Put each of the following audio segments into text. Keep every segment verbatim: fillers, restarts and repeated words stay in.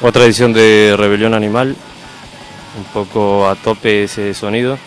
Otra edición de Rebelión Animal, un poco a tope ese sonido.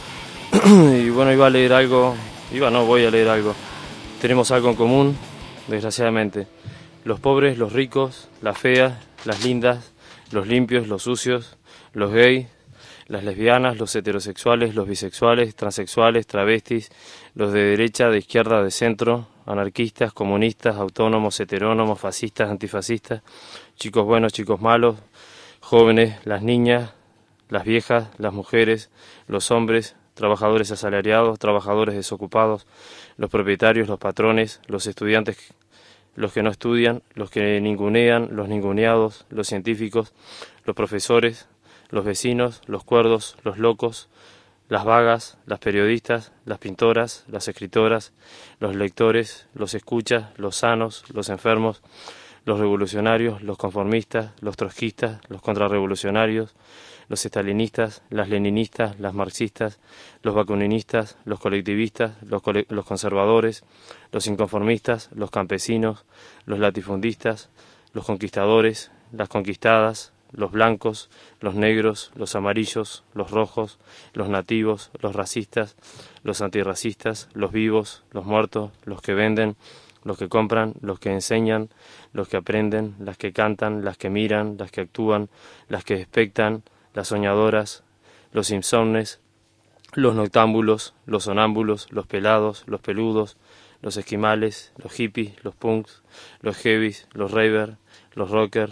Y bueno, iba a leer algo, iba no, voy a leer algo. Tenemos algo en común, desgraciadamente. Los pobres, los ricos, las feas, las lindas, los limpios, los sucios, los gays, las lesbianas, los heterosexuales, los bisexuales, transexuales, travestis, los de derecha, de izquierda, de centro, anarquistas, comunistas, autónomos, heterónomos, fascistas, antifascistas, chicos buenos, chicos malos, jóvenes, las niñas, las viejas, las mujeres, los hombres, trabajadores asalariados, trabajadores desocupados, los propietarios, los patrones, los estudiantes, los que no estudian, los que ningunean, los ninguneados, los científicos, los profesores, los vecinos, los cuerdos, los locos, las vagas, las periodistas, las pintoras, las escritoras, los lectores, los escuchas, los sanos, los enfermos, los revolucionarios, los conformistas, los trotskistas, los contrarrevolucionarios, los estalinistas, las leninistas, las marxistas, los bakuниnistas, los colectivistas, los, cole los conservadores, los inconformistas, los campesinos, los latifundistas, los conquistadores, las conquistadas, los blancos, los negros, los amarillos, los rojos, los nativos, los racistas, los antirracistas, los vivos, los muertos, los que venden, los que compran, los que enseñan, los que aprenden, las que cantan, las que miran, las que actúan, las que expectan, las soñadoras, los insomnes, los noctámbulos, los sonámbulos, los pelados, los peludos, los esquimales, los hippies, los punks, los heavies, los ravers, los rockers,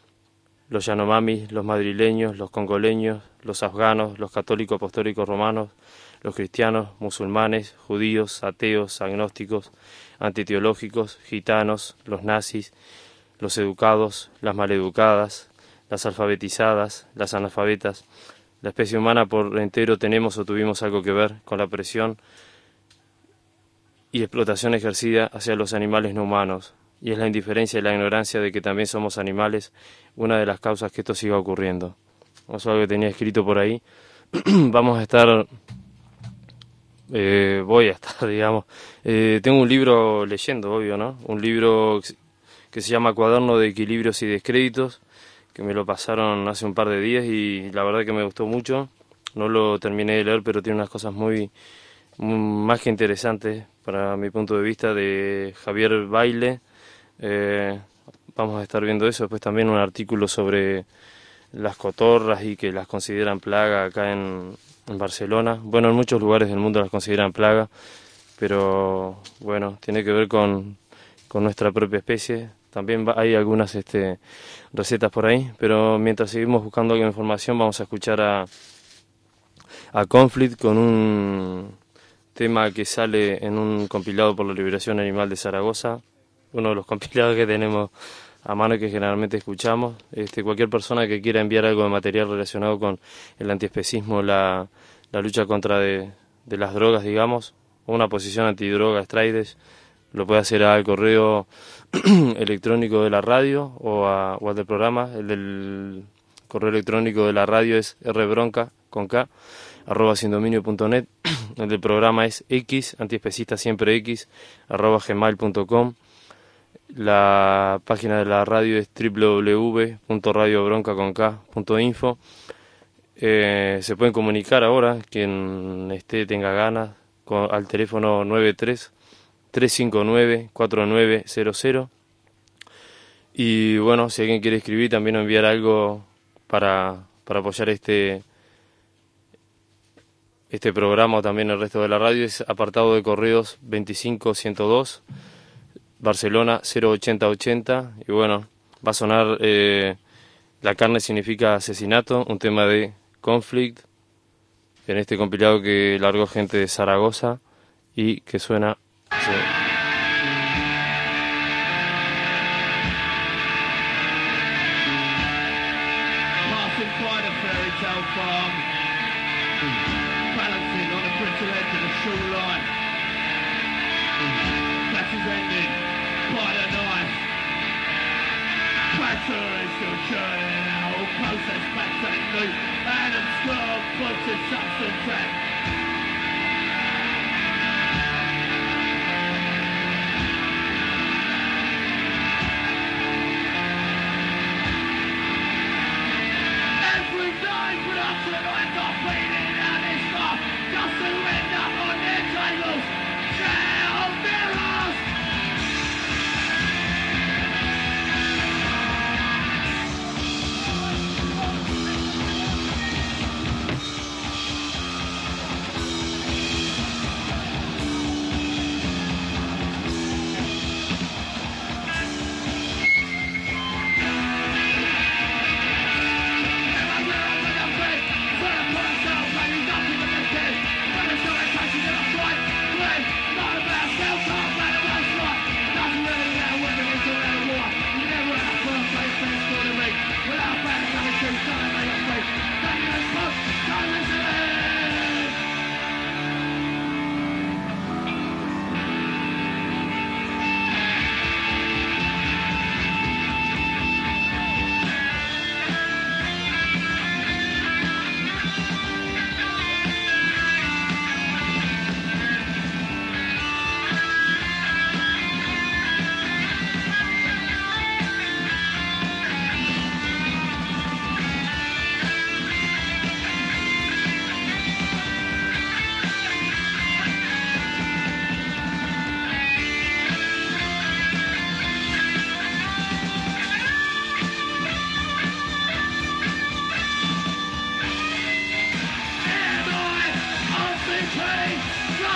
los yanomamis, los madrileños, los congoleños, los afganos, los católicos apostólicos romanos, los cristianos, musulmanes, judíos, ateos, agnósticos, antiteológicos, gitanos, los nazis, los educados, las maleducadas, las alfabetizadas, las analfabetas. La especie humana por entero tenemos o tuvimos algo que ver con la presión y explotación ejercida hacia los animales no humanos. Y es la indiferencia y la ignorancia de que también somos animales una de las causas que esto siga ocurriendo. Eso es algo que tenía escrito por ahí. Vamos a estar, eh, voy a estar, digamos, eh, tengo un libro leyendo, obvio, ¿no? Un libro que se llama Cuaderno de Equilibrios y Descréditos, que me lo pasaron hace un par de días y la verdad que me gustó mucho. No lo terminé de leer, pero tiene unas cosas muy, muy más que interesantes para mi punto de vista, de Javier Baile. Eh, vamos a estar viendo eso. Después también un artículo sobre las cotorras y que las consideran plaga acá en, en Barcelona. Bueno, en muchos lugares del mundo las consideran plaga, pero bueno, tiene que ver con, con nuestra propia especie. También hay algunas este, recetas por ahí, pero mientras seguimos buscando alguna información vamos a escuchar a, a Conflict con un tema que sale en un compilado por la Liberación Animal de Zaragoza, uno de los compilados que tenemos a mano y que generalmente escuchamos. Este, cualquier persona que quiera enviar algo de material relacionado con el antiespecismo, la, la lucha contra de, de las drogas, digamos, o una posición antidroga, Straides, lo puede hacer al correo electrónico de la radio o, a, o al del programa. El del correo electrónico de la radio es rbronca, con K, arroba sindominio punto net. El del programa es x, antiespecista siempre x, arroba gmail punto com. La página de la radio es doble u doble u doble u punto radio bronca punto info. Eh, se pueden comunicar ahora, quien esté tenga ganas, con, al teléfono nueve tres, tres cinco nueve, cuatro nueve cero cero. Y bueno, si alguien quiere escribir también o enviar algo para, para apoyar este, este programa o también el resto de la radio, es apartado de correos veinticinco ciento dos, Barcelona cero ochenta ochenta. Y bueno, va a sonar eh, La carne significa asesinato, un tema de Conflict, en este compilado que largó gente de Zaragoza y que suena así.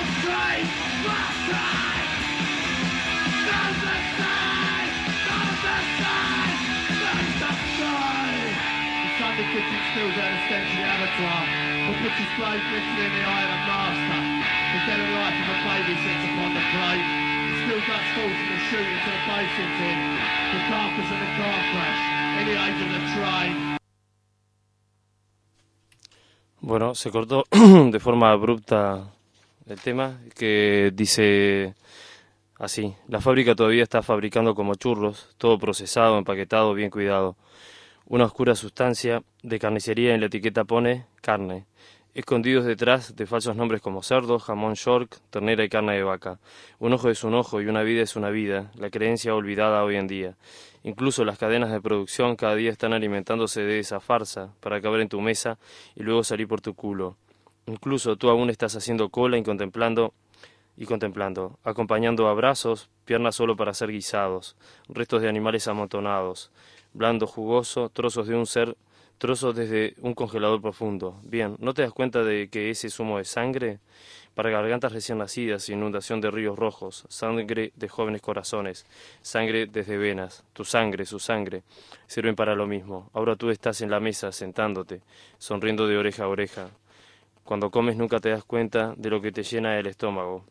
Bueno, se cortó de forma abrupta el tema, que dice así: la fábrica todavía está fabricando como churros, todo procesado, empaquetado, bien cuidado. Una oscura sustancia de carnicería en la etiqueta pone carne, escondidos detrás de falsos nombres como cerdo, jamón york, ternera y carne de vaca. Un ojo es un ojo y una vida es una vida, la creencia olvidada hoy en día. Incluso las cadenas de producción cada día están alimentándose de esa farsa para caber en tu mesa y luego salir por tu culo. Incluso tú aún estás haciendo cola y contemplando y contemplando, acompañando abrazos, piernas solo para ser guisados, restos de animales amontonados, blando, jugoso, trozos de un ser, trozos desde un congelador profundo. Bien, ¿no te das cuenta de que ese zumo de sangre? Para gargantas recién nacidas, inundación de ríos rojos, sangre de jóvenes corazones, sangre desde venas, tu sangre, su sangre, sirven para lo mismo. Ahora tú estás en la mesa, sentándote, sonriendo de oreja a oreja. Cuando comes nunca te das cuenta de lo que te llena el estómago.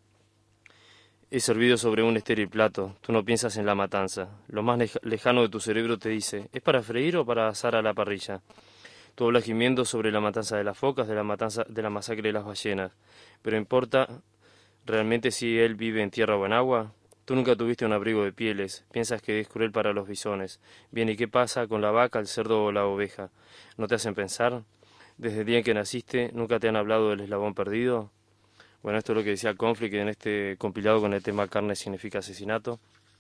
Es servido sobre un estéril plato, tú no piensas en la matanza. Lo más lejano de tu cerebro te dice, ¿es para freír o para asar a la parrilla? Tú hablas gimiendo sobre la matanza de las focas, de la matanza de la masacre de las ballenas. Pero ¿importa realmente si él vive en tierra o en agua? Tú nunca tuviste un abrigo de pieles, piensas que es cruel para los bisones. Bien, ¿y qué pasa con la vaca, el cerdo o la oveja? ¿No te hacen pensar? Desde el día en que naciste, ¿nunca te han hablado del eslabón perdido? Bueno, esto es lo que decía Conflict en este compilado con el tema Carne significa asesinato.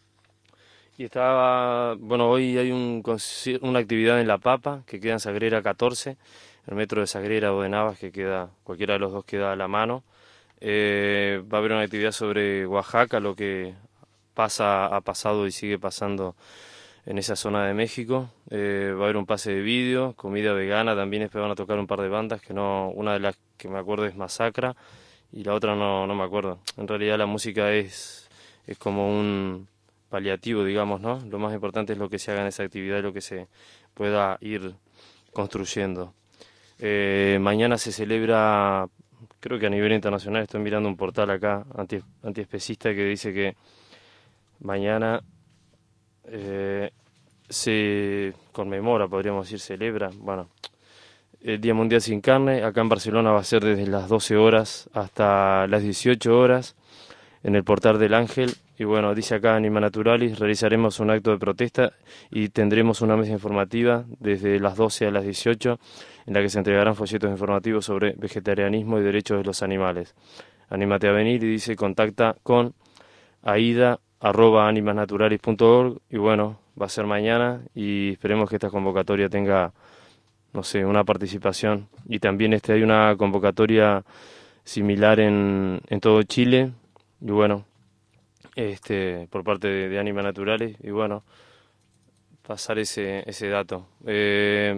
Y estaba, bueno, hoy hay un, una actividad en La Papa, que queda en Sagrera catorce, el metro de Sagrera o de Navas, que queda, cualquiera de los dos queda a la mano. Eh, va a haber una actividad sobre Oaxaca, lo que pasa, ha pasado y sigue pasando en esa zona de México. Eh, va a haber un pase de vídeo, comida vegana, también van a tocar un par de bandas, que no, una de las que me acuerdo es Masacra, y la otra no, no me acuerdo. En realidad la música es, es como un paliativo, digamos, ¿no? Lo más importante es lo que se haga en esa actividad y lo que se pueda ir construyendo. Eh, mañana se celebra, creo que a nivel internacional, estoy mirando un portal acá, anti, antiespecista, que dice que mañana eh, se conmemora, podríamos decir, celebra, bueno, el Día Mundial Sin Carne. Acá en Barcelona va a ser desde las doce horas hasta las dieciocho horas en el Portal del Ángel. Y bueno, dice acá Anima Naturalis, realizaremos un acto de protesta y tendremos una mesa informativa desde las doce a las dieciocho en la que se entregarán folletos informativos sobre vegetarianismo y derechos de los animales. Anímate a venir, y dice contacta con aida arroba animasnaturales punto org. Y bueno, va a ser mañana y esperemos que esta convocatoria tenga, no sé, una participación. Y también este hay una convocatoria similar en, en todo Chile. Y bueno, este por parte de, de Anima Naturales. Y bueno, pasar ese, ese dato. Eh,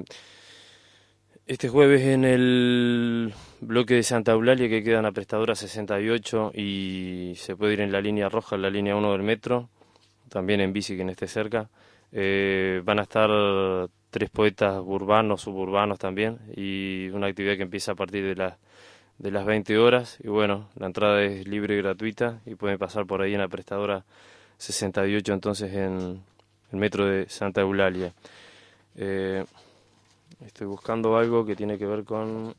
este jueves en el bloque de Santa Eulalia, que queda en la Prestadora sesenta y ocho, y se puede ir en la línea roja, en la línea uno del metro, también en bici quien esté cerca. Eh, van a estar tres poetas urbanos, suburbanos también, y una actividad que empieza a partir de las de las veinte horas. Y bueno, la entrada es libre y gratuita y pueden pasar por ahí en la Prestadora sesenta y ocho, entonces en el metro de Santa Eulalia. Eh, estoy buscando algo que tiene que ver con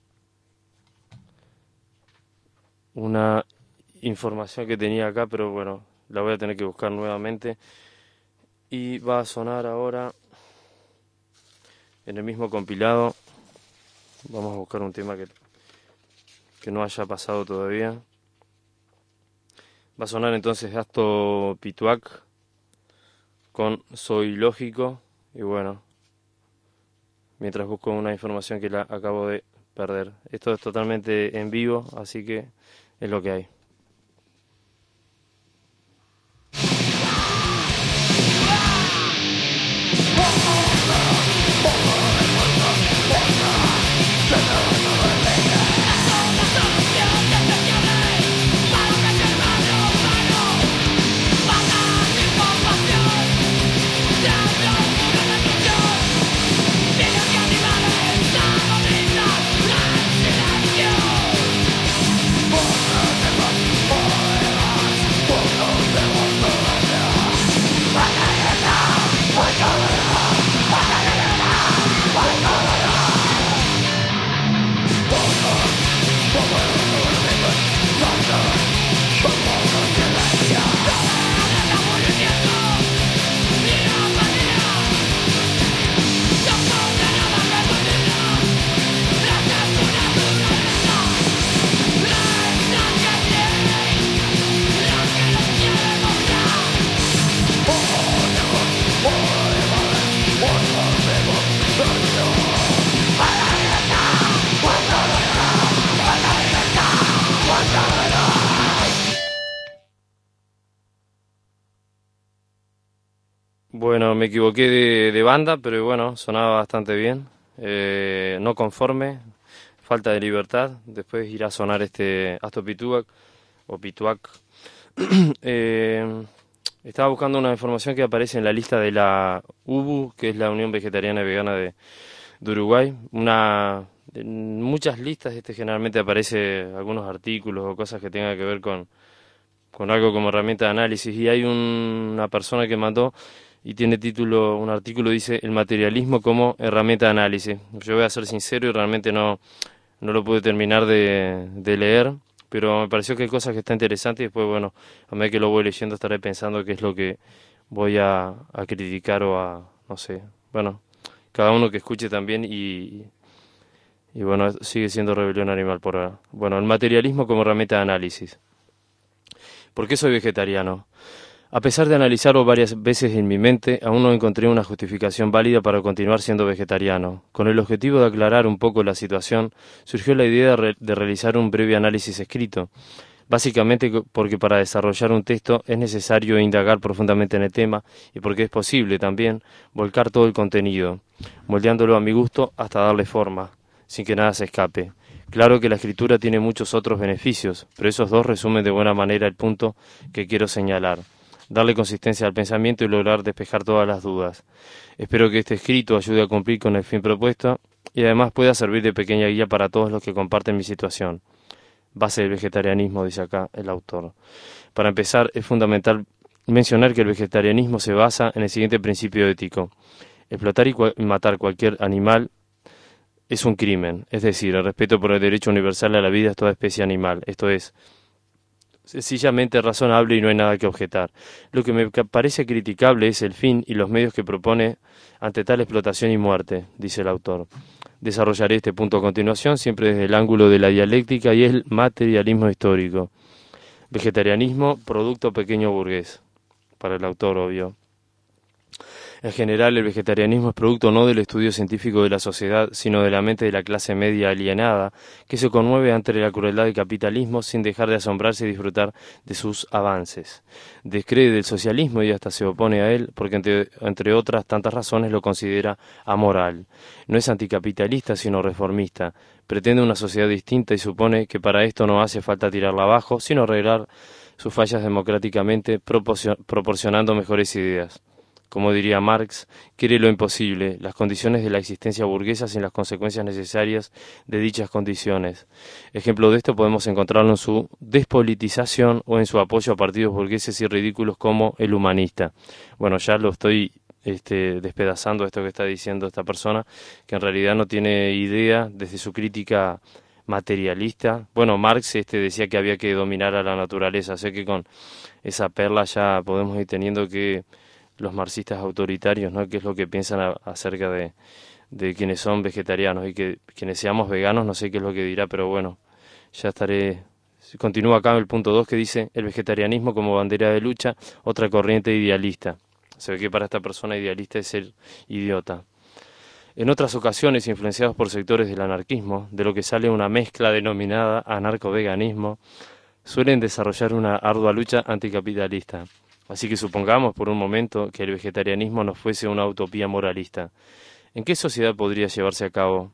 una información que tenía acá, pero bueno, la voy a tener que buscar nuevamente. Y va a sonar ahora en el mismo compilado. Vamos a buscar un tema que, que no haya pasado todavía. Va a sonar entonces Gasto Pituac con Soy Lógico. Y bueno, mientras busco una información que la acabo de perder. Esto es totalmente en vivo, así que es lo que hay. Bueno, me equivoqué de, de banda, pero bueno, sonaba bastante bien. Eh, no conforme, falta de libertad. Después irá a sonar este Astor Pituac o Pituac. eh, Estaba buscando una información que aparece en la lista de la U B U, que es la Unión Vegetariana y Vegana de, de Uruguay. Una, en muchas listas este generalmente aparece algunos artículos o cosas que tengan que ver con, con algo como herramienta de análisis. Y hay un- una persona que mandó y tiene título, un artículo dice el materialismo como herramienta de análisis. Yo voy a ser sincero y realmente no, no lo pude terminar de, de leer, pero me pareció que hay cosas que están interesantes y después, bueno, a medida que lo voy leyendo estaré pensando qué es lo que voy a, a criticar o a, no sé, bueno, cada uno que escuche también y, y bueno, sigue siendo rebelión animal por ahora. Bueno, el materialismo como herramienta de análisis. ¿Por qué soy vegetariano? A pesar de analizarlo varias veces en mi mente, aún no encontré una justificación válida para continuar siendo vegetariano. Con el objetivo de aclarar un poco la situación, surgió la idea de, re- de realizar un breve análisis escrito, básicamente co- porque para desarrollar un texto es necesario indagar profundamente en el tema y porque es posible también volcar todo el contenido, moldeándolo a mi gusto hasta darle forma, sin que nada se escape. Claro que la escritura tiene muchos otros beneficios, pero esos dos resumen de buena manera el punto que quiero señalar, darle consistencia al pensamiento y lograr despejar todas las dudas. Espero que este escrito ayude a cumplir con el fin propuesto y además pueda servir de pequeña guía para todos los que comparten mi situación. Base del vegetarianismo, dice acá el autor. Para empezar, es fundamental mencionar que el vegetarianismo se basa en el siguiente principio ético. Explotar y cua- matar cualquier animal es un crimen, es decir, el respeto por el derecho universal a la vida de toda especie animal, esto es, sencillamente razonable y no hay nada que objetar. Lo que me ca- parece criticable es el fin y los medios que propone ante tal explotación y muerte, dice el autor. Desarrollaré este punto a continuación, siempre desde el ángulo de la dialéctica y el materialismo histórico. Vegetarianismo, producto pequeño burgués, para el autor, obvio. En general, el vegetarianismo es producto no del estudio científico de la sociedad, sino de la mente de la clase media alienada, que se conmueve ante la crueldad del capitalismo sin dejar de asombrarse y disfrutar de sus avances. Descree del socialismo y hasta se opone a él, porque entre, entre otras tantas razones lo considera amoral. No es anticapitalista, sino reformista. Pretende una sociedad distinta y supone que para esto no hace falta tirarla abajo, sino arreglar sus fallas democráticamente, proporcio- proporcionando mejores ideas. Como diría Marx, quiere lo imposible, las condiciones de la existencia burguesa sin las consecuencias necesarias de dichas condiciones. Ejemplo de esto podemos encontrarlo en su despolitización o en su apoyo a partidos burgueses y ridículos como el humanista. Bueno, ya lo estoy este, despedazando esto que está diciendo esta persona, que en realidad no tiene idea desde su crítica materialista. Bueno, Marx este, decía que había que dominar a la naturaleza, sé que con esa perla ya podemos ir teniendo que los marxistas autoritarios, ¿no? ¿Qué es lo que piensan a- acerca de, de quienes son vegetarianos y que quienes seamos veganos? No sé qué es lo que dirá, pero bueno, ya estaré. Continúa acá el punto dos que dice el vegetarianismo como bandera de lucha, otra corriente idealista. Se ve que para esta persona idealista es ser idiota. En otras ocasiones, influenciados por sectores del anarquismo, de lo que sale una mezcla denominada anarcoveganismo, suelen desarrollar una ardua lucha anticapitalista. Así que supongamos por un momento que el vegetarianismo no fuese una utopía moralista. ¿En qué sociedad podría llevarse a cabo?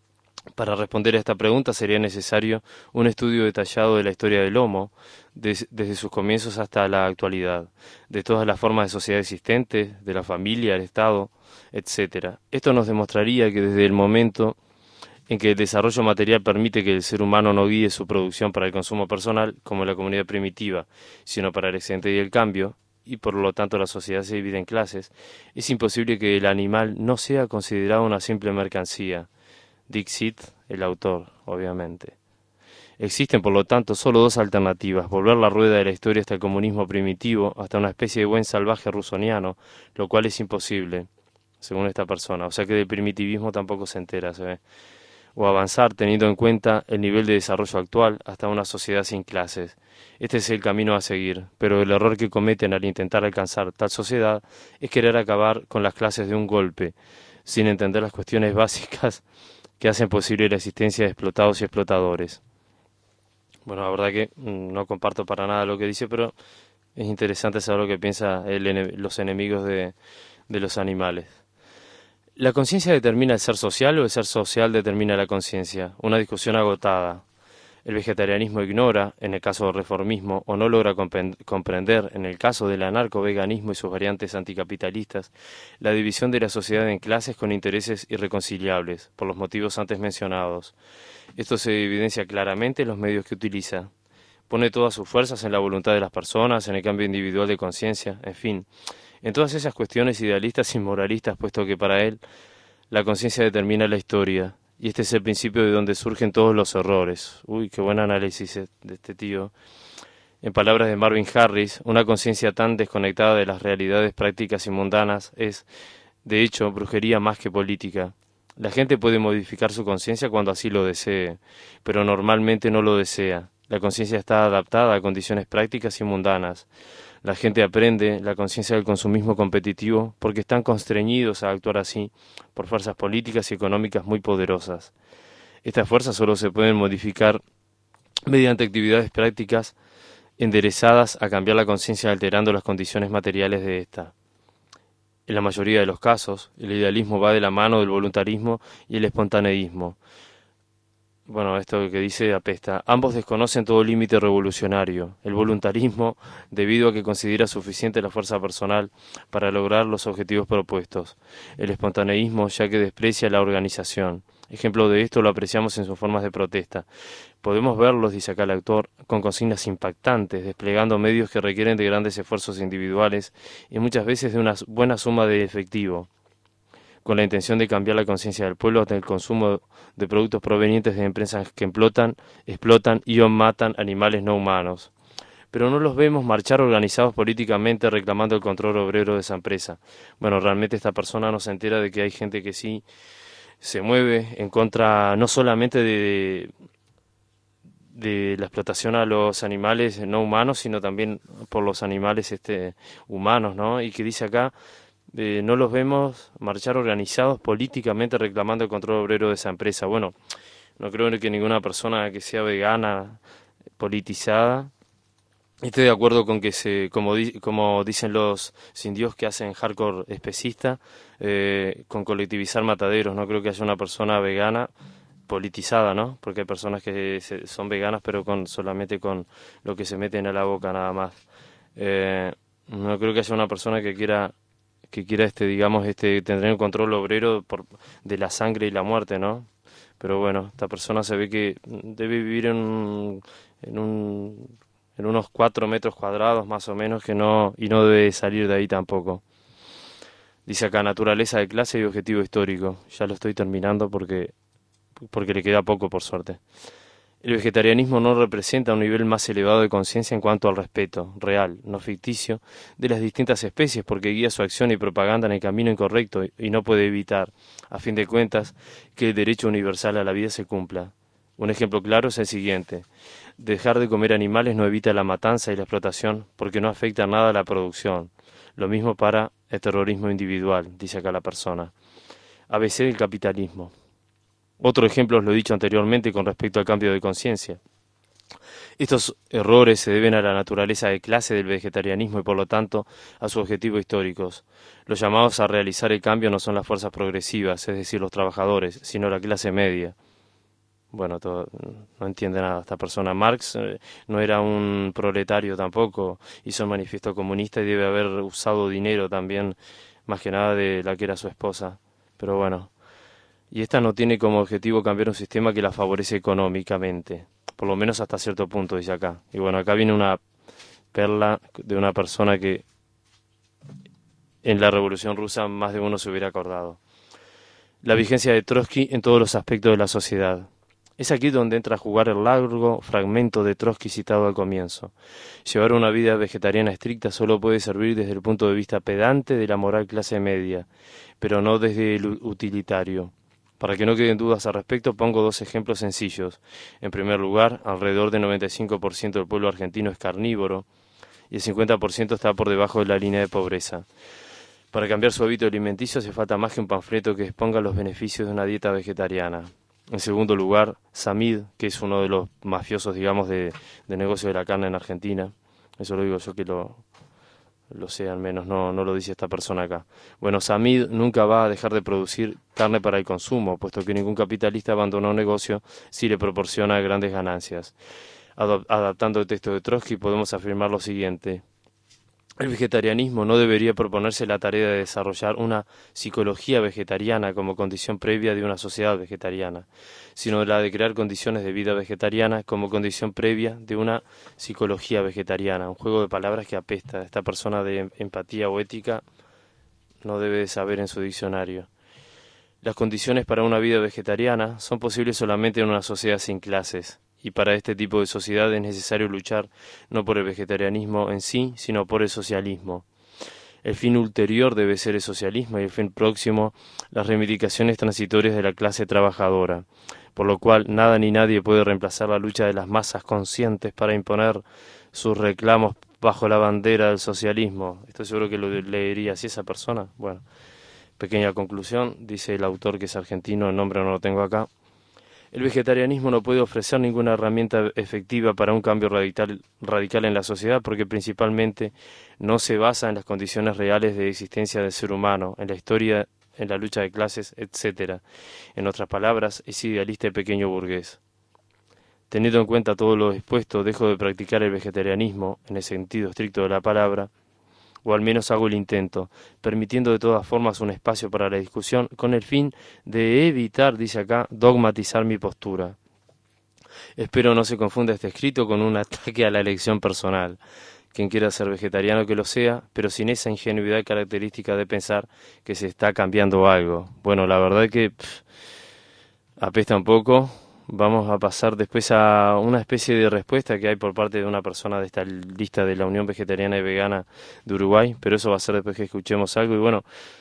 Para responder a esta pregunta sería necesario un estudio detallado de la historia del Homo, des- desde sus comienzos hasta la actualidad, de todas las formas de sociedad existentes, de la familia, el Estado, etcétera. Esto nos demostraría que desde el momento en que el desarrollo material permite que el ser humano no guíe su producción para el consumo personal, como en la comunidad primitiva, sino para el excedente y el cambio, y por lo tanto la sociedad se divide en clases, es imposible que el animal no sea considerado una simple mercancía. Dixit, el autor, obviamente. Existen, por lo tanto, solo dos alternativas: volver la rueda de la historia hasta el comunismo primitivo, hasta una especie de buen salvaje rusoniano, lo cual es imposible, según esta persona. O sea que del primitivismo tampoco se entera, se ve, o avanzar teniendo en cuenta el nivel de desarrollo actual hasta una sociedad sin clases. Este es el camino a seguir, pero el error que cometen al intentar alcanzar tal sociedad es querer acabar con las clases de un golpe, sin entender las cuestiones básicas que hacen posible la existencia de explotados y explotadores. Bueno, la verdad que mm, no comparto para nada lo que dice, pero es interesante saber lo que piensan los enemigos de, de los animales. ¿La conciencia determina el ser social o el ser social determina la conciencia? Una discusión agotada. El vegetarianismo ignora, en el caso del reformismo, o no logra comprender, en el caso del anarco-veganismo y sus variantes anticapitalistas, la división de la sociedad en clases con intereses irreconciliables, por los motivos antes mencionados. Esto se evidencia claramente en los medios que utiliza. Pone todas sus fuerzas en la voluntad de las personas, en el cambio individual de conciencia, en fin, en todas esas cuestiones idealistas y moralistas, puesto que para él la conciencia determina la historia. Y este es el principio de donde surgen todos los errores. Uy, qué buen análisis de este tío. En palabras de Marvin Harris, una conciencia tan desconectada de las realidades prácticas y mundanas es, de hecho, brujería más que política. La gente puede modificar su conciencia cuando así lo desee, pero normalmente no lo desea. La conciencia está adaptada a condiciones prácticas y mundanas. La gente aprende la conciencia del consumismo competitivo porque están constreñidos a actuar así por fuerzas políticas y económicas muy poderosas. Estas fuerzas solo se pueden modificar mediante actividades prácticas enderezadas a cambiar la conciencia alterando las condiciones materiales de ésta. En la mayoría de los casos, el idealismo va de la mano del voluntarismo y el espontaneísmo. Bueno, esto que dice apesta. Ambos desconocen todo límite revolucionario. El voluntarismo, debido a que considera suficiente la fuerza personal para lograr los objetivos propuestos. El espontaneísmo, ya que desprecia la organización. Ejemplo de esto lo apreciamos en sus formas de protesta. Podemos verlos, dice acá el autor, con consignas impactantes, desplegando medios que requieren de grandes esfuerzos individuales y muchas veces de una buena suma de efectivo, con la intención de cambiar la conciencia del pueblo hasta el consumo de productos provenientes de empresas que explotan, explotan y o matan animales no humanos. Pero no los vemos marchar organizados políticamente reclamando el control obrero de esa empresa. Bueno, realmente esta persona no se entera de que hay gente que sí se mueve en contra no solamente de, de la explotación a los animales no humanos, sino también por los animales este, humanos, ¿no? Y que dice acá, Eh, no los vemos marchar organizados políticamente reclamando el control obrero de esa empresa. Bueno, no creo que ninguna persona que sea vegana, politizada, esté de acuerdo con que se, como, di, como dicen los indios que hacen hardcore especista, eh, con colectivizar mataderos. No creo que haya una persona vegana politizada, ¿no? Porque hay personas que se, son veganas pero con solamente con lo que se meten a la boca nada más. Eh, no creo que haya una persona que quiera que quiera este digamos este tener el control obrero por, de la sangre y la muerte, ¿no? Pero bueno, esta persona se ve que debe vivir en un, en un en unos cuatro metros cuadrados más o menos que no y no debe salir de ahí tampoco. Dice acá naturaleza de clase y objetivo histórico. Ya lo estoy terminando porque porque le queda poco por suerte. El vegetarianismo no representa un nivel más elevado de conciencia en cuanto al respeto, real, no ficticio, de las distintas especies porque guía su acción y propaganda en el camino incorrecto y no puede evitar, a fin de cuentas, que el derecho universal a la vida se cumpla. Un ejemplo claro es el siguiente. Dejar de comer animales no evita la matanza y la explotación porque no afecta nada a la producción. Lo mismo para el terrorismo individual, dice acá la persona. A B C del capitalismo. Otro ejemplo os lo he dicho anteriormente con respecto al cambio de conciencia. Estos errores se deben a la naturaleza de clase del vegetarianismo y por lo tanto a sus objetivos históricos. Los llamados a realizar el cambio no son las fuerzas progresivas, es decir, los trabajadores, sino la clase media. Bueno, todo, no entiende nada esta persona. Marx eh, no era un proletario tampoco, hizo el manifiesto comunista y debe haber usado dinero también, más que nada de la que era su esposa. Pero bueno. Y esta no tiene como objetivo cambiar un sistema que la favorece económicamente, por lo menos hasta cierto punto, dice acá. Y bueno, acá viene una perla de una persona que en la Revolución Rusa más de uno se hubiera acordado. La vigencia de Trotsky en todos los aspectos de la sociedad. Es aquí donde entra a jugar el largo fragmento de Trotsky citado al comienzo. Llevar una vida vegetariana estricta solo puede servir desde el punto de vista pedante de la moral clase media, pero no desde el utilitario. Para que no queden dudas al respecto, pongo dos ejemplos sencillos. En primer lugar, alrededor del noventa y cinco por ciento del pueblo argentino es carnívoro y el cincuenta por ciento está por debajo de la línea de pobreza. Para cambiar su hábito alimenticio hace falta más que un panfleto que exponga los beneficios de una dieta vegetariana. En segundo lugar, Samid, que es uno de los mafiosos, digamos, de, de negocio de la carne en Argentina, eso lo digo yo que lo, lo sé al menos, no, no lo dice esta persona acá. Bueno, Samid nunca va a dejar de producir carne para el consumo, puesto que ningún capitalista abandona un negocio si le proporciona grandes ganancias. Adop- adaptando el texto de Trotsky podemos afirmar lo siguiente. El vegetarianismo no debería proponerse la tarea de desarrollar una psicología vegetariana como condición previa de una sociedad vegetariana, sino la de crear condiciones de vida vegetariana como condición previa de una psicología vegetariana. Un juego de palabras que apesta. Esta persona de empatía o ética no debe de saber en su diccionario. Las condiciones para una vida vegetariana son posibles solamente en una sociedad sin clases. Y para este tipo de sociedad es necesario luchar no por el vegetarianismo en sí, sino por el socialismo. El fin ulterior debe ser el socialismo y el fin próximo las reivindicaciones transitorias de la clase trabajadora, por lo cual nada ni nadie puede reemplazar la lucha de las masas conscientes para imponer sus reclamos bajo la bandera del socialismo. Estoy seguro que lo leería así esa persona. Bueno, pequeña conclusión, dice el autor que es argentino, el nombre no lo tengo acá. El vegetarianismo no puede ofrecer ninguna herramienta efectiva para un cambio radical, radical en la sociedad porque principalmente no se basa en las condiciones reales de existencia del ser humano, en la historia, en la lucha de clases, etcétera. En otras palabras, es idealista y pequeño burgués. Teniendo en cuenta todo lo expuesto, dejo de practicar el vegetarianismo, en el sentido estricto de la palabra, o al menos hago el intento, permitiendo de todas formas un espacio para la discusión, con el fin de evitar, dice acá, dogmatizar mi postura. Espero no se confunda este escrito con un ataque a la elección personal. Quien quiera ser vegetariano que lo sea, pero sin esa ingenuidad característica de pensar que se está cambiando algo. Bueno, la verdad que pff, apesta un poco. Vamos a pasar después a una especie de respuesta que hay por parte de una persona de esta lista de la Unión Vegetariana y Vegana de Uruguay, pero eso va a ser después que escuchemos algo. Y bueno,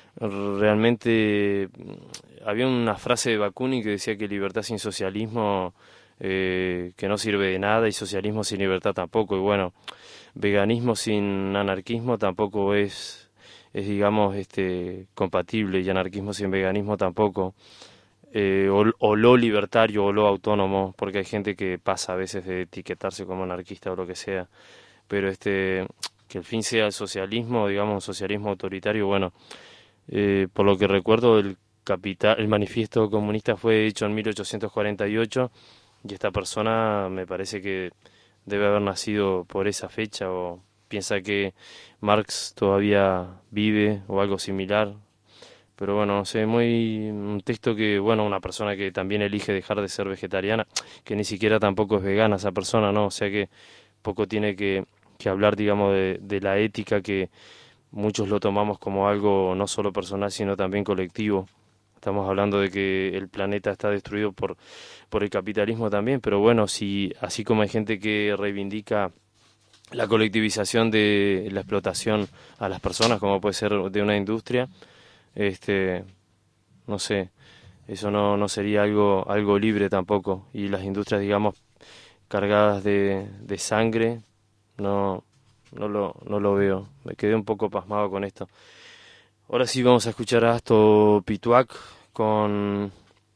realmente había una frase de Bakunin que decía que libertad sin socialismo eh, que no sirve de nada y socialismo sin libertad tampoco. Y bueno, veganismo sin anarquismo tampoco es, es digamos, este compatible, y anarquismo sin veganismo tampoco. Eh, o, o lo libertario o lo autónomo, porque hay gente que pasa a veces de etiquetarse como anarquista o lo que sea, pero este que el fin sea el socialismo, digamos un socialismo autoritario, bueno, eh, por lo que recuerdo el capital, el manifiesto comunista fue hecho en mil ochocientos cuarenta y ocho y esta persona me parece que debe haber nacido por esa fecha o piensa que Marx todavía vive o algo similar. Pero bueno, no sé, muy un texto que, bueno, una persona que también elige dejar de ser vegetariana, que ni siquiera tampoco es vegana esa persona, ¿no? O sea que poco tiene que, que hablar, digamos, de, de la ética, que muchos lo tomamos como algo no solo personal, sino también colectivo. Estamos hablando de que el planeta está destruido por, por el capitalismo también, pero bueno, si así como hay gente que reivindica la colectivización de la explotación a las personas, como puede ser de una industria, este, no sé, eso no, no sería algo, algo libre tampoco. Y las industrias, digamos, cargadas de, de sangre, no, no lo, no lo veo. Me quedé un poco pasmado con esto. Ahora sí vamos a escuchar a Astor Pituac con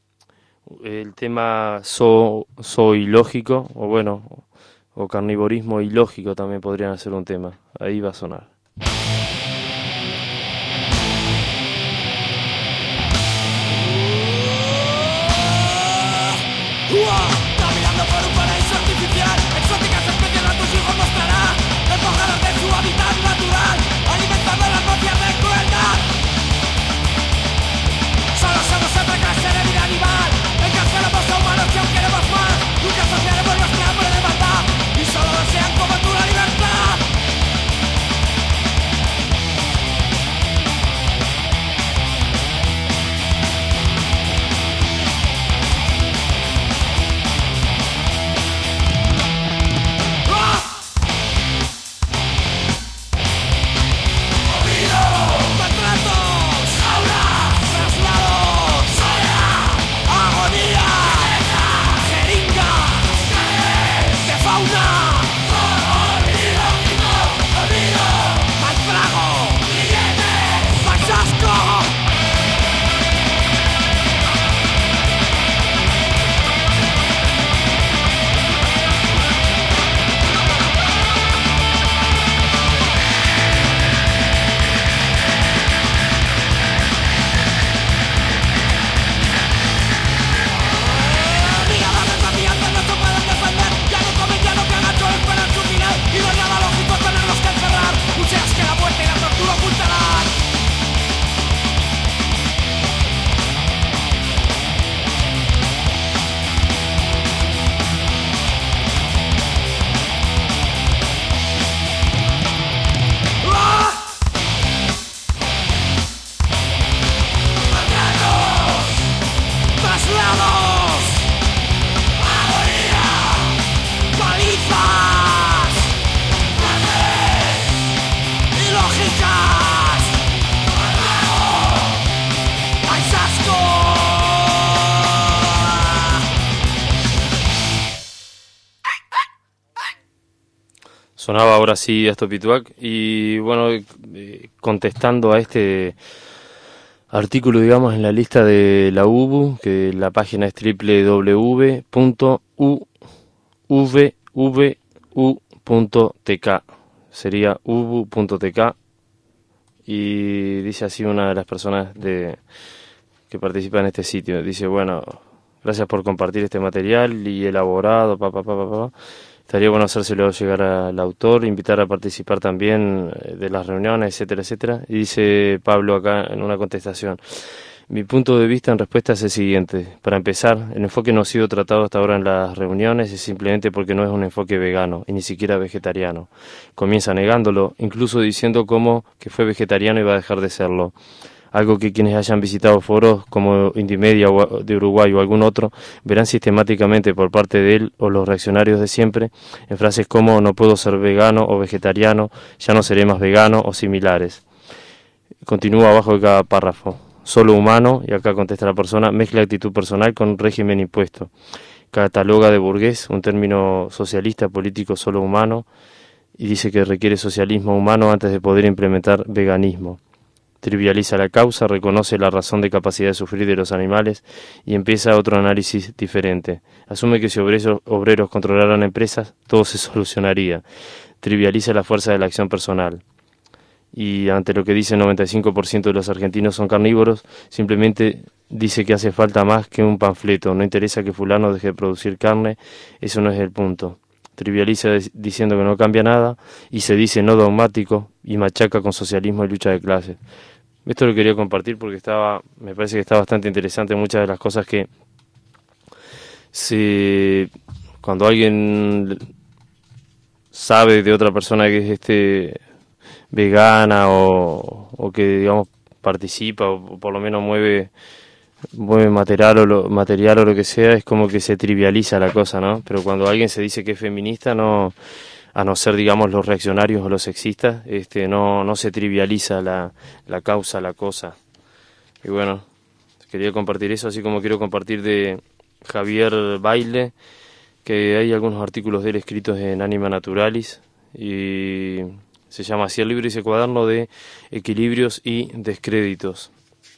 el tema so, so ilógico, o bueno, o carnivorismo ilógico también podrían ser un tema. Ahí va a sonar. Caminando por un paraíso artificial, exóticas especies a tus hijos mostrará, despojadas de su hábitat natural, alimentando las mafias de crueldad. Solo somos otra clase de vida animal, encarcelamos a humanos que aún queremos más, nunca saciaremos nuestra hambre de maldad, y solo desean como tú la libertad. Sonaba ahora sí Astor Pituac y bueno, eh, contestando a este artículo, digamos, en la lista de la U B U, que la página es doble u doble u doble u punto u v v u punto t k, sería u v u punto t k, y dice así una de las personas de, que participa en este sitio, dice, bueno, gracias por compartir este material y elaborado, pa, pa, pa, pa, pa. Estaría bueno hacérselo llegar al autor, invitar a participar también de las reuniones, etcétera, etcétera. Y dice Pablo acá en una contestación: mi punto de vista en respuesta es el siguiente. Para empezar, el enfoque no ha sido tratado hasta ahora en las reuniones es simplemente porque no es un enfoque vegano y ni siquiera vegetariano. Comienza negándolo, incluso diciendo como que fue vegetariano y va a dejar de serlo. Algo que quienes hayan visitado foros como Indymedia de Uruguay o algún otro verán sistemáticamente por parte de él o los reaccionarios de siempre en frases como no puedo ser vegano o vegetariano, ya no seré más vegano o similares. Continúa abajo de cada párrafo. Solo humano, y acá contesta la persona, mezcla actitud personal con régimen impuesto. Cataloga de burgués, un término socialista político solo humano, y dice que requiere socialismo humano antes de poder implementar veganismo. Trivializa la causa, reconoce la razón de capacidad de sufrir de los animales y empieza otro análisis diferente. Asume que si obreros, obreros controlaran empresas, todo se solucionaría. Trivializa la fuerza de la acción personal. Y ante lo que dice el noventa y cinco por ciento de los argentinos son carnívoros, simplemente dice que hace falta más que un panfleto. No interesa que fulano deje de producir carne, eso no es el punto. Trivializa diciendo que no cambia nada y se dice no dogmático y machaca con socialismo y lucha de clases. Esto lo quería compartir porque estaba, me parece que está bastante interesante muchas de las cosas que se, cuando alguien sabe de otra persona que es este vegana o, o que digamos participa o por lo menos mueve mueve material o lo, material o lo que sea, es como que se trivializa la cosa, ¿no? Pero cuando alguien se dice que es feminista, no, a no ser digamos los reaccionarios o los sexistas, este no no se trivializa la, la causa, la cosa. Y bueno, quería compartir eso, así como quiero compartir de Javier Baile, que hay algunos artículos de él escritos en Anima Naturalis y se llama así el libro, y ese cuaderno de equilibrios y descréditos.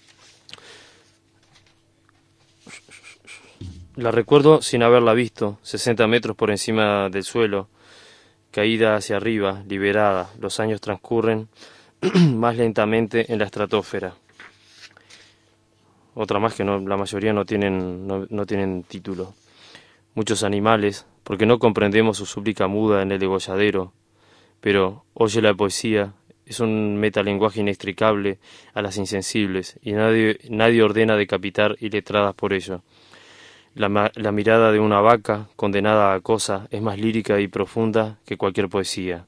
La recuerdo sin haberla visto, sesenta metros por encima del suelo, caída hacia arriba, liberada. Los años transcurren más lentamente en la estratosfera. Otra más que no, la mayoría no tienen, no, no tienen título. Muchos animales, porque no comprendemos su súplica muda en el degolladero, pero oye la poesía, es un metalenguaje inextricable a las insensibles, y nadie, nadie ordena decapitar iletradas por ello. La, la mirada de una vaca condenada a cosa es más lírica y profunda que cualquier poesía.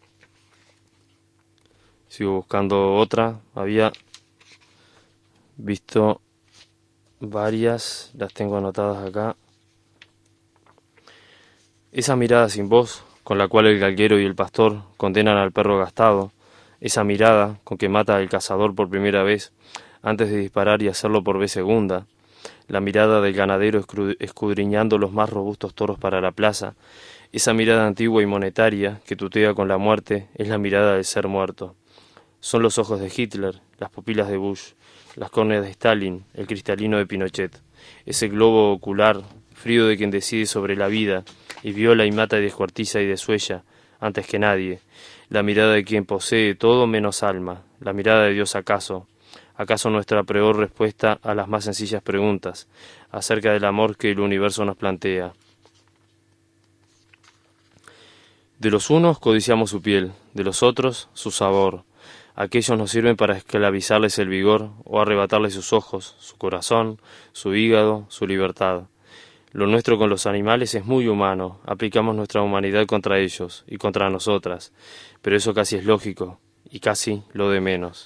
Sigo buscando otra. Había visto varias, las tengo anotadas acá. Esa mirada sin voz, con la cual el galguero y el pastor condenan al perro gastado, esa mirada con que mata al cazador por primera vez, antes de disparar y hacerlo por vez segunda, la mirada del ganadero escudriñando los más robustos toros para la plaza, esa mirada antigua y monetaria que tutea con la muerte, es la mirada del ser muerto. Son los ojos de Hitler, las pupilas de Bush, las córneas de Stalin, el cristalino de Pinochet, ese globo ocular, frío de quien decide sobre la vida, y viola y mata y descuartiza y desuella, antes que nadie, la mirada de quien posee todo menos alma, la mirada de Dios acaso, ¿acaso nuestra peor respuesta a las más sencillas preguntas acerca del amor que el universo nos plantea? De los unos codiciamos su piel, de los otros su sabor. Aquellos nos sirven para esclavizarles el vigor o arrebatarles sus ojos, su corazón, su hígado, su libertad. Lo nuestro con los animales es muy humano, aplicamos nuestra humanidad contra ellos y contra nosotras, pero eso casi es lógico y casi lo de menos.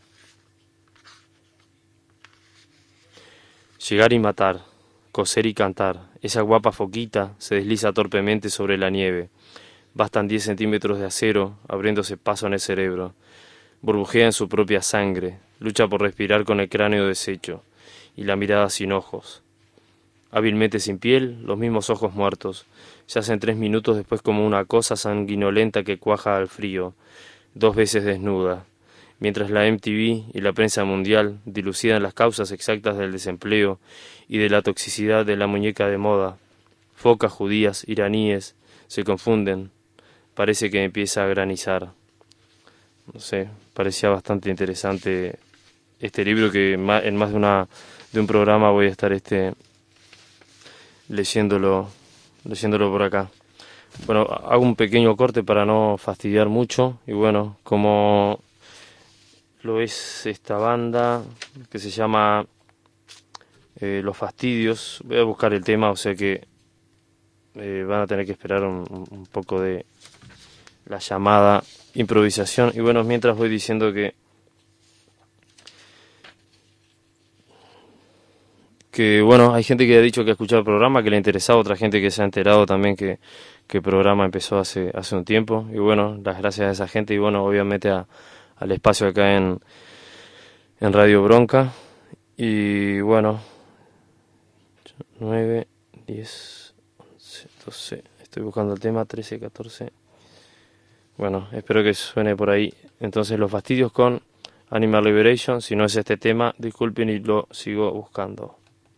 Llegar y matar, coser y cantar. Esa guapa foquita se desliza torpemente sobre la nieve. Bastan diez centímetros de acero, abriéndose paso en el cerebro. Burbujea en su propia sangre, lucha por respirar con el cráneo deshecho y la mirada sin ojos. hábilmente sin piel, los mismos ojos muertos. Yacen tres minutos después como una cosa sanguinolenta que cuaja al frío, dos veces desnuda. Mientras la M T V y la prensa mundial dilucidan las causas exactas del desempleo y de la toxicidad de la muñeca de moda, focas judías, iraníes, se confunden. Parece que empieza a granizar. No sé, parecía bastante interesante este libro que en más de una de un programa voy a estar este leyéndolo, leyéndolo por acá. Bueno, hago un pequeño corte para no fastidiar mucho y bueno, como lo es esta banda que se llama eh, Los Fastidios, voy a buscar el tema, o sea que eh, van a tener que esperar un, un poco de la llamada improvisación. Y bueno, mientras voy diciendo que que bueno, hay gente que ha dicho que ha escuchado el programa, que le ha interesado, otra gente que se ha enterado también que, que el programa empezó hace hace un tiempo, y bueno, las gracias a esa gente y bueno, obviamente a, al espacio acá en, en Radio Bronca. Y bueno, nueve, diez, once, doce, estoy buscando el tema, trece, catorce. Bueno, espero que suene por ahí. Entonces, Los Fastidios con Animal Liberation. Si no es este tema, disculpen y lo sigo buscando.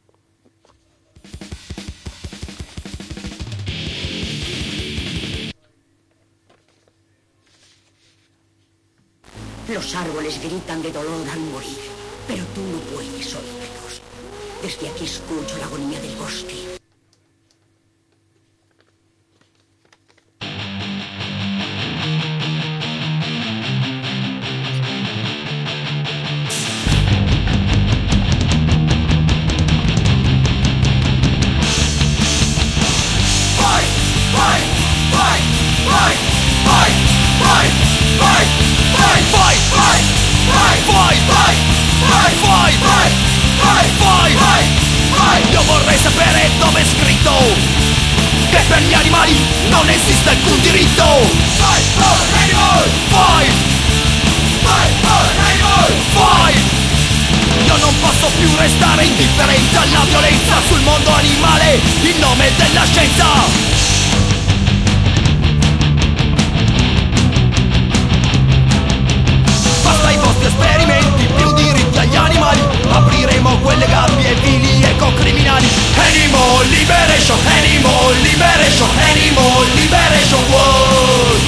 Los árboles gritan de dolor al morir, pero tú no puedes oírlos. Desde aquí escucho la agonía del bosque. Io vorrei sapere dove è scritto che per gli animali non esiste alcun diritto. Fight for animals! Fight! Fight for animals! Fight! Io non posso più restare indifferente alla violenza sul mondo animale in nome della scienza. Basta i vostri esperimenti, più diritti agli animali. Apriremo quelle gabbie vili ecocriminali. Animal liberation, animal liberation, animal liberation world.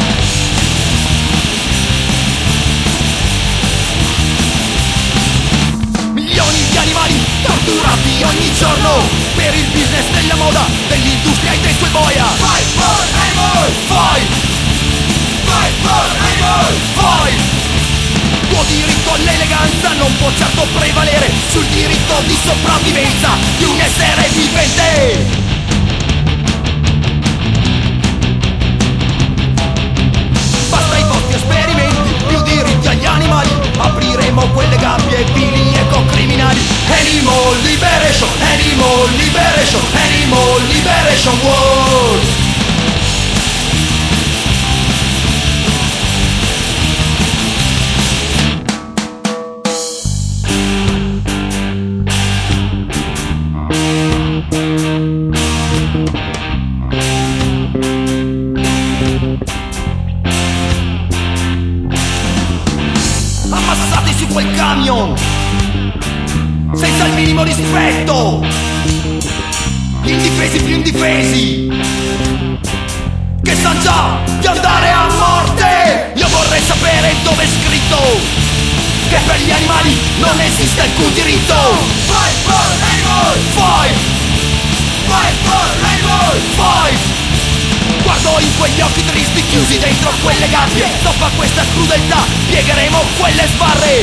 Milioni di animali torturati ogni giorno per il business della moda, dell'industria e dei suoi boia. Fight for animals! Fight! Fight for animals! Fight! Tuo diritto all'eleganza non può certo prevalere sul diritto di sopravvivenza di un essere vivente. Basta i vostri esperimenti, più diritti agli animali. Apriremo quelle gabbie vili ecocriminali. Animal liberation, animal liberation, animal liberation world. Quel camion senza il minimo rispetto, indifesi più indifesi che sanno già di andare a morte. Io vorrei sapere dove è scritto che per gli animali non esiste alcun diritto. Fight for animals! Fight! Fight for animals! Fight! Guardo in quegli occhi tristi chiusi dentro quelle gabbie. Dopo a questa crudeltà piegheremo quelle sbarre.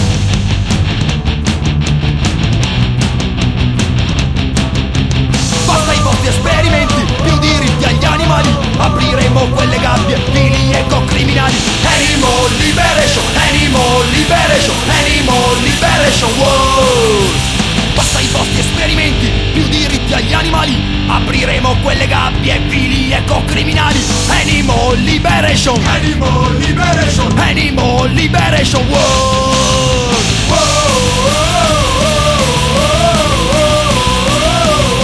Basta i vostri esperimenti, più diritti agli animali. Apriremo quelle gabbie vili ecocriminali. Animal liberation, animal liberation, animal liberation world. Basta i vostri esperimenti, più diritti agli animali. Apriremo quelle gabbie vili ecocriminali. Animal liberation, animal liberation, animal liberation world. Whoa, whoa, whoa, whoa, whoa.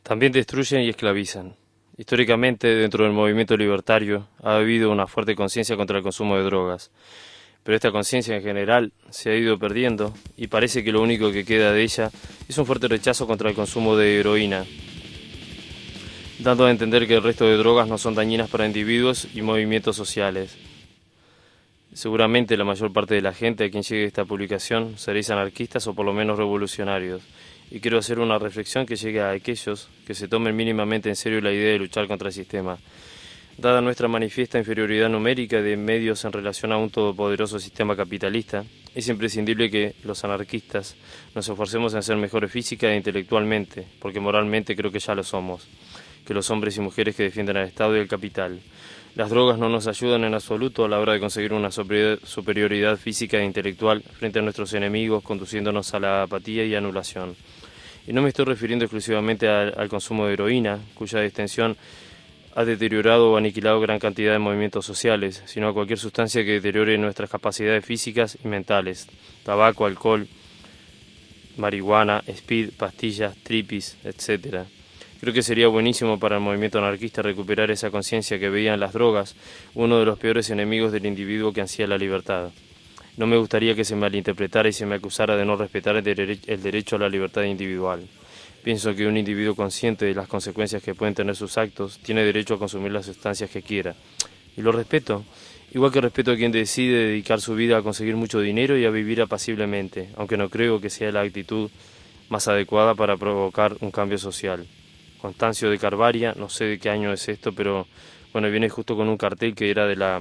También destruyen y esclavizan. Históricamente, dentro del movimiento libertario, ha habido una fuerte conciencia contra el consumo de drogas, pero esta conciencia en general se ha ido perdiendo y parece que lo único que queda de ella es un fuerte rechazo contra el consumo de heroína, dando a entender que el resto de drogas no son dañinas para individuos y movimientos sociales. Seguramente la mayor parte de la gente a quien llegue esta publicación seréis anarquistas o por lo menos revolucionarios, y quiero hacer una reflexión que llegue a aquellos que se tomen mínimamente en serio la idea de luchar contra el sistema. Dada nuestra manifiesta inferioridad numérica de medios en relación a un todopoderoso sistema capitalista, es imprescindible que los anarquistas nos esforcemos en ser mejores física e intelectualmente, porque moralmente creo que ya lo somos, que los hombres y mujeres que defienden al Estado y el capital. Las drogas no nos ayudan en absoluto a la hora de conseguir una superioridad física e intelectual frente a nuestros enemigos, conduciéndonos a la apatía y anulación. Y no me estoy refiriendo exclusivamente al, al consumo de heroína, cuya extensión ha deteriorado o aniquilado gran cantidad de movimientos sociales, sino a cualquier sustancia que deteriore nuestras capacidades físicas y mentales: tabaco, alcohol, marihuana, speed, pastillas, tripis, etcétera. Creo que sería buenísimo para el movimiento anarquista recuperar esa conciencia que veía en las drogas uno de los peores enemigos del individuo que ansía la libertad. No me gustaría que se malinterpretara y se me acusara de no respetar el, dere- el derecho a la libertad individual. Pienso que un individuo consciente de las consecuencias que pueden tener sus actos tiene derecho a consumir las sustancias que quiera. Y lo respeto, igual que respeto a quien decide dedicar su vida a conseguir mucho dinero y a vivir apaciblemente, aunque no creo que sea la actitud más adecuada para provocar un cambio social. Constancio de Carvaria, no sé de qué año es esto, pero bueno, viene justo con un cartel que era de la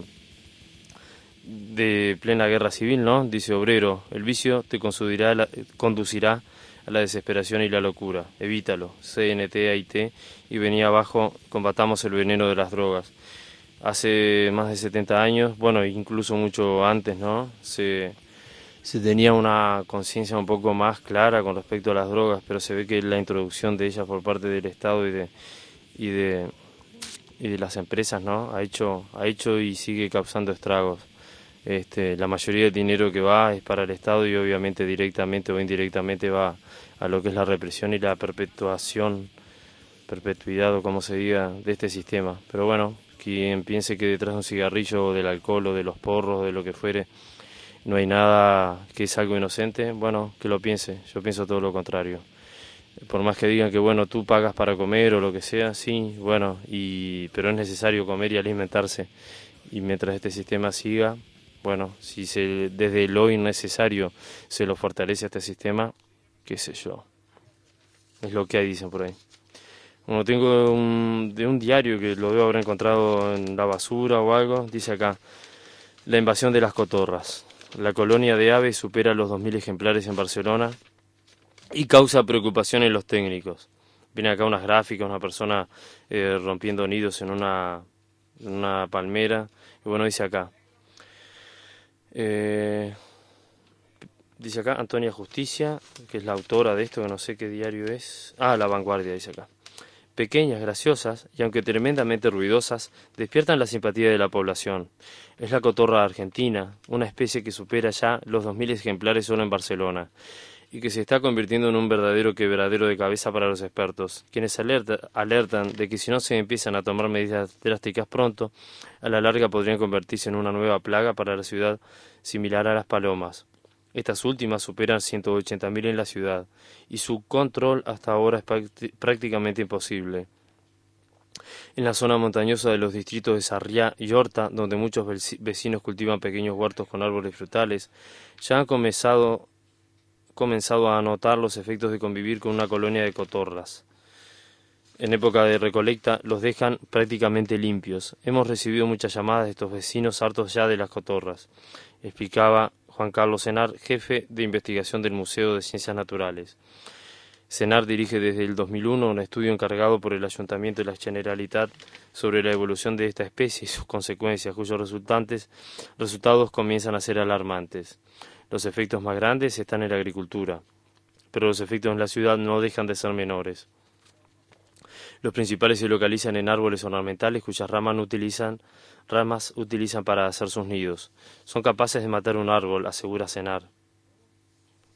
de plena guerra civil, ¿no? Dice: obrero, el vicio te conducirá a la, conducirá a la desesperación y la locura, evítalo, C N T A I T, y venía abajo: combatamos el veneno de las drogas. Hace más de setenta años, bueno, incluso mucho antes, ¿no? Se, se tenía una conciencia un poco más clara con respecto a las drogas, pero se ve que la introducción de ellas por parte del Estado y de y de y de las empresas, ¿no? Ha hecho ha hecho y sigue causando estragos. Este, la mayoría del dinero que va es para el Estado y obviamente directamente o indirectamente va a lo que es la represión y la perpetuación, perpetuidad o como se diga, de este sistema. Pero bueno, quien piense que detrás de un cigarrillo o del alcohol o de los porros o de lo que fuere no hay nada, que es algo inocente, bueno, que lo piense. Yo pienso todo lo contrario. Por más que digan que bueno, tú pagas para comer o lo que sea, sí, bueno, y pero es necesario comer y alimentarse. Y mientras este sistema siga, bueno, si se, desde lo innecesario se lo fortalece a este sistema, qué sé yo. Es lo que hay, dicen por ahí. Bueno, tengo un, de un diario que lo debo haber encontrado en la basura o algo, dice acá: la invasión de las cotorras. La colonia de aves supera los dos mil ejemplares en Barcelona y causa preocupación en los técnicos. Viene acá unas gráficas, una persona eh, rompiendo nidos en una, en una palmera. Y bueno, dice acá, eh, dice acá Antonia Justicia, que es la autora de esto, que no sé qué diario es. Ah, La Vanguardia, dice acá. Pequeñas, graciosas y aunque tremendamente ruidosas, despiertan la simpatía de la población. Es la cotorra argentina, una especie que supera ya los dos mil ejemplares solo en Barcelona y que se está convirtiendo en un verdadero quebradero de cabeza para los expertos, quienes alerta, alertan de que si no se empiezan a tomar medidas drásticas pronto, a la larga podrían convertirse en una nueva plaga para la ciudad similar a las palomas. Estas últimas superan ciento ochenta mil en la ciudad y su control hasta ahora es prácticamente imposible. En la zona montañosa de los distritos de Sarriá y Horta, donde muchos vecinos cultivan pequeños huertos con árboles frutales, ya han comenzado, comenzado a notar los efectos de convivir con una colonia de cotorras. En época de recolecta los dejan prácticamente limpios. Hemos recibido muchas llamadas de estos vecinos hartos ya de las cotorras, explicaba Juan Carlos Senar, jefe de investigación del Museo de Ciencias Naturales. Senar dirige desde el dos mil uno un estudio encargado por el Ayuntamiento de la Generalitat sobre la evolución de esta especie y sus consecuencias, cuyos resultantes, resultados comienzan a ser alarmantes. Los efectos más grandes están en la agricultura, pero los efectos en la ciudad no dejan de ser menores. Los principales se localizan en árboles ornamentales cuyas ramas utilizan, ramas utilizan para hacer sus nidos. Son capaces de matar un árbol, asegura Senar.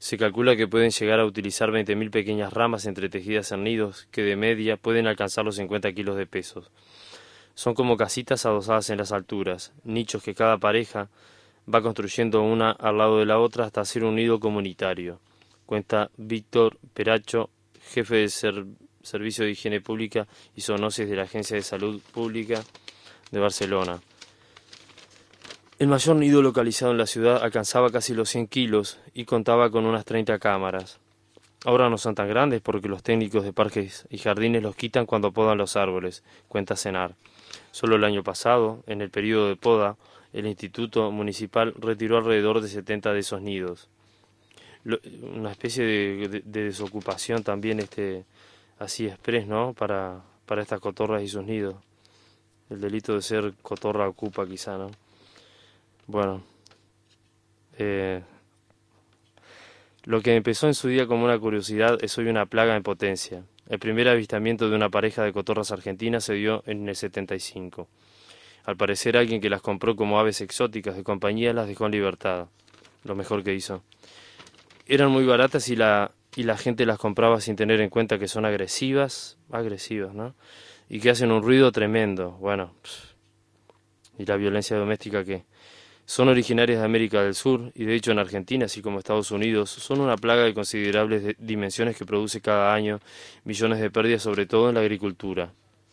Se calcula que pueden llegar a utilizar veinte mil pequeñas ramas entretejidas en nidos que de media pueden alcanzar los cincuenta kilos de peso. Son como casitas adosadas en las alturas, nichos que cada pareja va construyendo una al lado de la otra hasta hacer un nido comunitario. Cuenta Víctor Peracho, jefe de ser, Servicio de Higiene Pública y Zoonosis de la Agencia de Salud Pública de Barcelona. El mayor nido localizado en la ciudad alcanzaba casi los cien kilos y contaba con unas treinta cámaras. Ahora no son tan grandes porque los técnicos de parques y jardines los quitan cuando podan los árboles, cuenta Senar. Solo el año pasado, en el periodo de poda, el Instituto Municipal retiró alrededor de setenta de esos nidos. Lo, una especie de, de, de desocupación también este así express, ¿no? Para, para estas cotorras y sus nidos. El delito de ser cotorra ocupa quizá, ¿no? Bueno, eh, lo que empezó en su día como una curiosidad es hoy una plaga en potencia. El primer avistamiento de una pareja de cotorras argentinas se dio en el setenta y cinco. Al parecer alguien que las compró como aves exóticas de compañía las dejó en libertad. Lo mejor que hizo. Eran muy baratas y la, y la gente las compraba sin tener en cuenta que son agresivas, agresivas, ¿no? Y que hacen un ruido tremendo. Bueno, pff, y la violencia doméstica que... Son originarias de América del Sur y de hecho en Argentina, así como Estados Unidos, son una plaga de considerables dimensiones que produce cada año millones de pérdidas, sobre todo en la agricultura.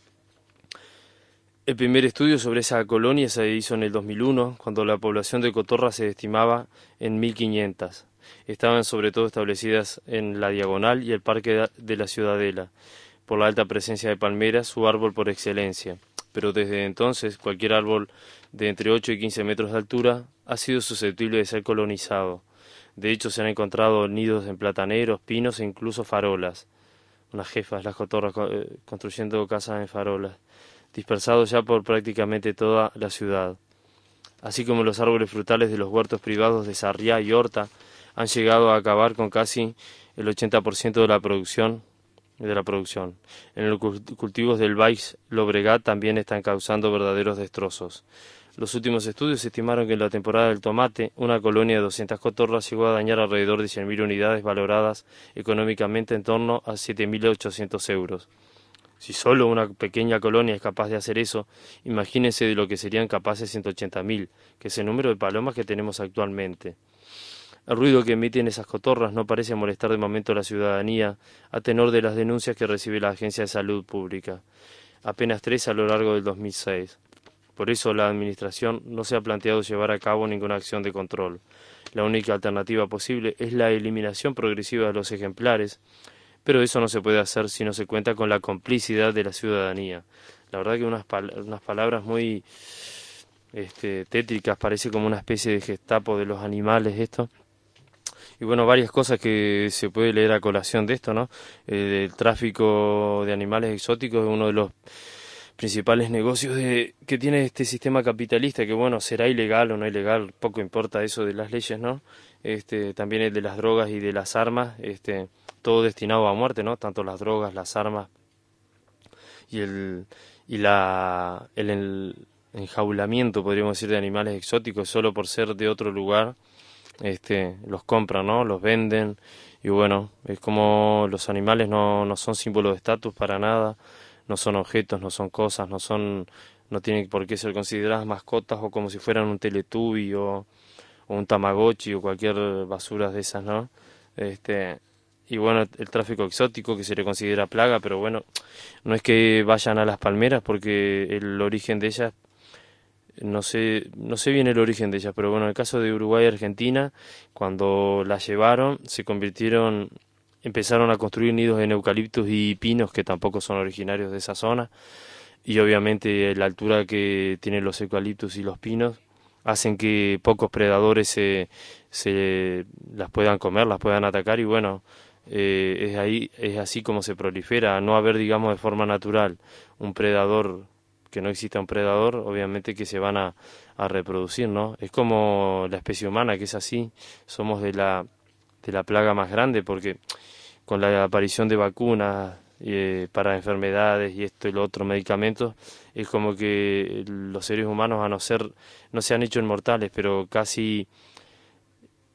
El primer estudio sobre esa colonia se hizo en el dos mil uno, cuando la población de cotorras se estimaba en mil quinientas. Estaban sobre todo establecidas en la Diagonal y el Parque de la Ciudadela, por la alta presencia de palmeras, su árbol por excelencia. Pero desde entonces cualquier árbol de entre ocho y quince metros de altura ha sido susceptible de ser colonizado. De hecho, se han encontrado nidos en plataneros, pinos e incluso farolas. Unas jefas, las cotorras, eh, construyendo casas en farolas, dispersados ya por prácticamente toda la ciudad. Así como los árboles frutales de los huertos privados de Sarriá y Horta han llegado a acabar con casi el ochenta por ciento de la producción de la producción. En los cultivos del Baix Llobregat también están causando verdaderos destrozos. Los últimos estudios estimaron que en la temporada del tomate, una colonia de doscientas cotorras llegó a dañar alrededor de cien mil unidades valoradas económicamente en torno a siete mil ochocientos euros. Si solo una pequeña colonia es capaz de hacer eso, imagínense de lo que serían capaces ciento ochenta mil, que es el número de palomas que tenemos actualmente. El ruido que emiten esas cotorras no parece molestar de momento a la ciudadanía, a tenor de las denuncias que recibe la Agencia de Salud Pública, apenas tres a lo largo del dos mil seis. Por eso la Administración no se ha planteado llevar a cabo ninguna acción de control. La única alternativa posible es la eliminación progresiva de los ejemplares, pero eso no se puede hacer si no se cuenta con la complicidad de la ciudadanía. La verdad que unas, pal- unas palabras muy este, tétricas, parece como una especie de Gestapo de los animales esto. Y bueno, varias cosas que se puede leer a colación de esto, ¿no? Eh, el tráfico de animales exóticos es uno de los principales negocios de, que tiene este sistema capitalista, que bueno, será ilegal o no ilegal, poco importa eso de las leyes, ¿no? Este, también el de las drogas y de las armas, este, todo destinado a muerte, ¿no? Tanto las drogas, las armas y el y la el, el enjaulamiento, podríamos decir, de animales exóticos solo por ser de otro lugar. Este, los compran, ¿no? Los venden y bueno, es como los animales no, no son símbolos de estatus para nada, no son objetos, no son cosas, no son, no tienen por qué ser consideradas mascotas o como si fueran un Teletubby o, o un Tamagotchi o cualquier basura de esas, ¿no? Este, y bueno, el tráfico exótico que se le considera plaga, pero bueno, no es que vayan a las palmeras porque el origen de ellas No sé, no sé bien el origen de ellas, pero bueno, en el caso de Uruguay y Argentina, cuando las llevaron, se convirtieron, empezaron a construir nidos en eucaliptus y pinos que tampoco son originarios de esa zona, y obviamente la altura que tienen los eucaliptus y los pinos hacen que pocos predadores se, se las puedan comer, las puedan atacar, y bueno, eh, es ahí, es así como se prolifera, a no haber, digamos, de forma natural un predador, que no exista un predador, obviamente que se van a, a reproducir, ¿no? Es como la especie humana, que es así, somos de la, de la plaga más grande, porque con la aparición de vacunas eh, para enfermedades y esto y lo otro, medicamentos, es como que los seres humanos, a no ser, no se han hecho inmortales, pero casi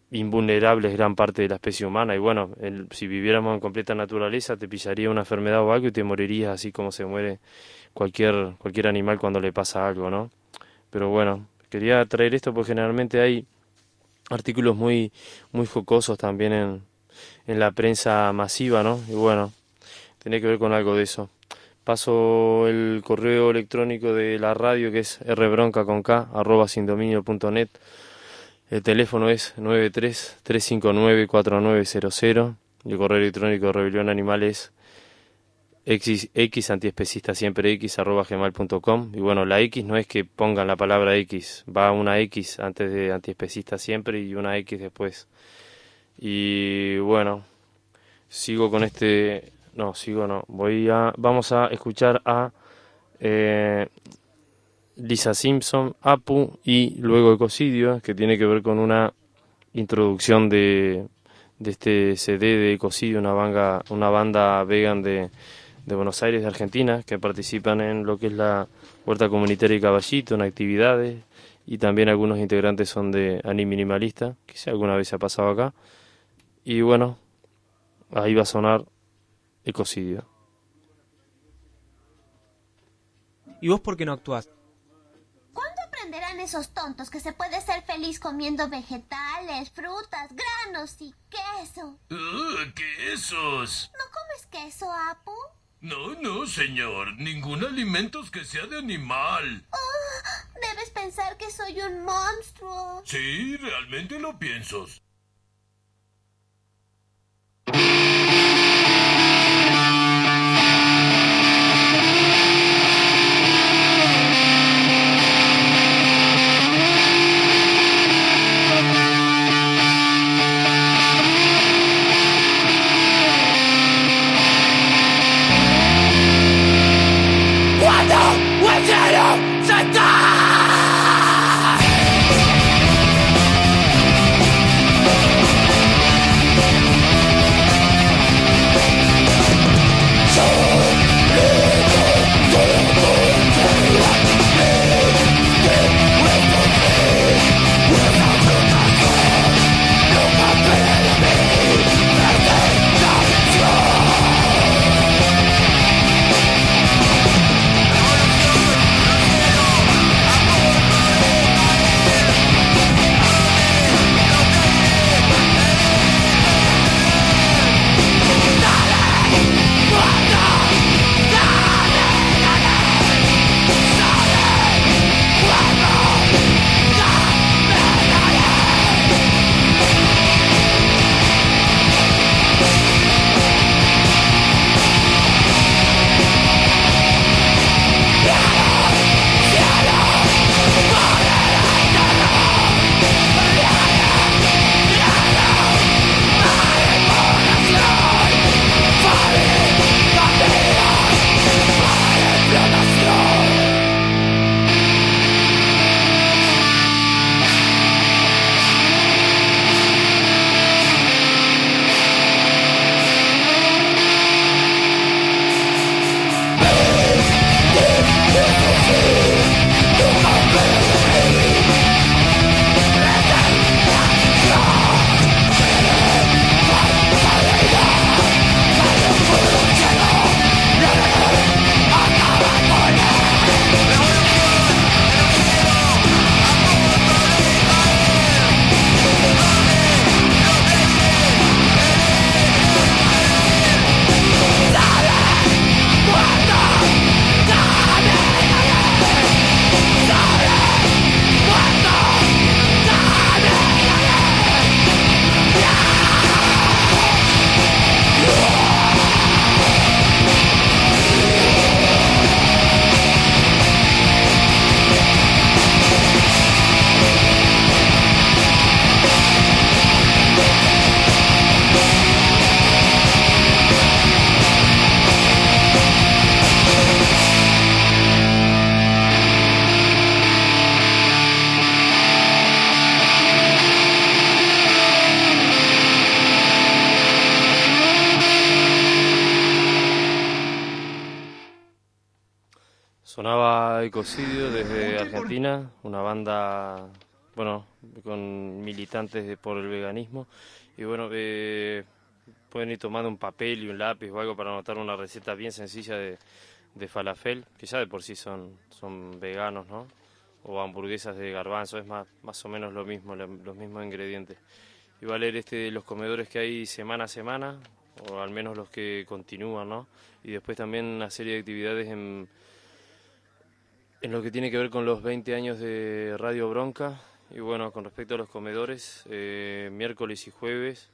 invulnerables gran parte de la especie humana. Y bueno, el, si viviéramos en completa naturaleza, te pillaría una enfermedad o algo y te morirías así como se muere cualquier, cualquier animal cuando le pasa algo, ¿no? Pero bueno, quería traer esto porque generalmente hay artículos muy, muy jocosos también en, en la prensa masiva, ¿no? Y bueno, tiene que ver con algo de eso. Paso el correo electrónico de la radio, que es rbronca con k, arroba sindominio punto net. El teléfono es nueve tres, tres cinco nueve, cuatro nueve cero cero. Y el correo electrónico de Rebelión Animal es x, x antiespecista siempre x arroba gmail punto com. Y bueno, la X no es que pongan la palabra X, va una X antes de antiespecista siempre y una X después. Y bueno, sigo con este... No, sigo no. Voy a... Vamos a escuchar a eh, Lisa Simpson, Apu y luego Ecocidio, que tiene que ver con una introducción de, de este C D de Ecocidio, una banda, una banda vegan de, de Buenos Aires, de Argentina, que participan en lo que es la Huerta Comunitaria y Caballito, en actividades, y también algunos integrantes son de Ani Minimalista, que si alguna vez se ha pasado acá. Y bueno, ahí va a sonar Ecocidio. ¿Y vos por qué no actuás? ¿Cuándo aprenderán esos tontos que se puede ser feliz comiendo vegetales, frutas, granos y queso? Uh, ¿quesos? ¿No comes queso, Apu? No, no, señor. Ningún alimento que sea de animal. Oh, debes pensar que soy un monstruo. Sí, realmente lo pienso. Sonaba Ecocidio desde Argentina, una banda bueno, con militantes de, por el veganismo. Y bueno, eh, pueden ir tomando un papel y un lápiz o algo para anotar una receta bien sencilla de, de falafel, que ya de por sí son, son veganos, ¿no? O hamburguesas de garbanzo, es más, más o menos lo mismo, los mismos ingredientes. Y va a leer este de los comedores que hay semana a semana, o al menos los que continúan, ¿no? Y después también una serie de actividades en, en lo que tiene que ver con los veinte años de Radio Bronca. Y bueno, con respecto a los comedores, eh, miércoles y jueves,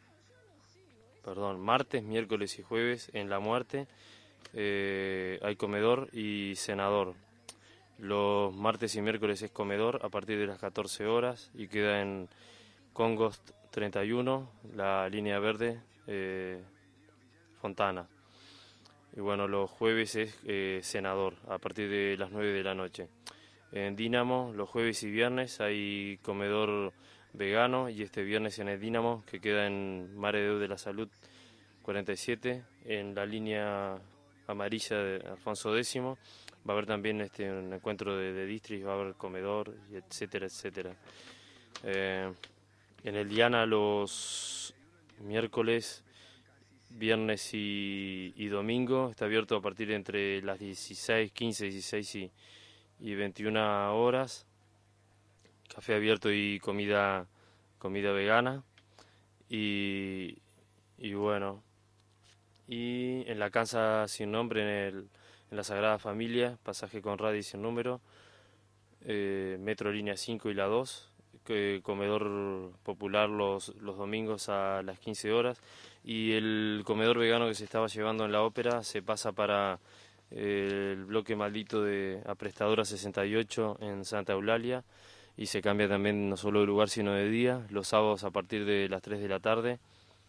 perdón, martes, miércoles y jueves en La Muerte eh, hay comedor y cenador. Los martes y miércoles es comedor a partir de las catorce horas y queda en Congost treinta y uno, la línea verde, eh, Fontana. Y bueno, los jueves es eh, cenador a partir de las nueve de la noche. En Dínamo, los jueves y viernes hay comedor vegano y este viernes en el Dínamo, que queda en Mare de la Salud cuarenta y siete, en la línea amarilla de Alfonso X, va a haber también este, un encuentro de, de distris, va a haber comedor, etcétera, etcétera. Eh, en el Diana los miércoles, viernes y, y domingo está abierto a partir de entre las dieciséis, quince, dieciséis y, y veintiuna horas. Café abierto y comida comida vegana. Y, y bueno, y en la casa sin nombre, en, el, en la Sagrada Familia, pasaje Conrad y sin número, eh, metro línea cinco y la dos. Comedor popular los, los domingos a las quince horas, y el comedor vegano que se estaba llevando en la ópera se pasa para eh, el bloque maldito de Aprestadora sesenta y ocho en Santa Eulalia, y se cambia también no solo de lugar sino de día, los sábados a partir de las tres de la tarde.